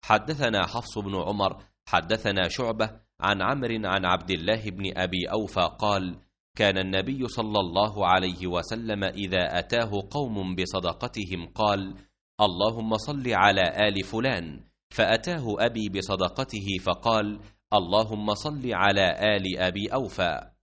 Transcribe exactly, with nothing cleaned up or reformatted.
حدثنا حفص بن عمر حدثنا شعبة عن عمرو عن عبد الله بن أبي أوفى قال: كان النبي صلى الله عليه وسلم إذا أتاه قوم بصدقتهم قال: اللهم صل على آل فلان، فأتاه أبي بصدقته فقال: اللهم صل على آل أبي أوفى.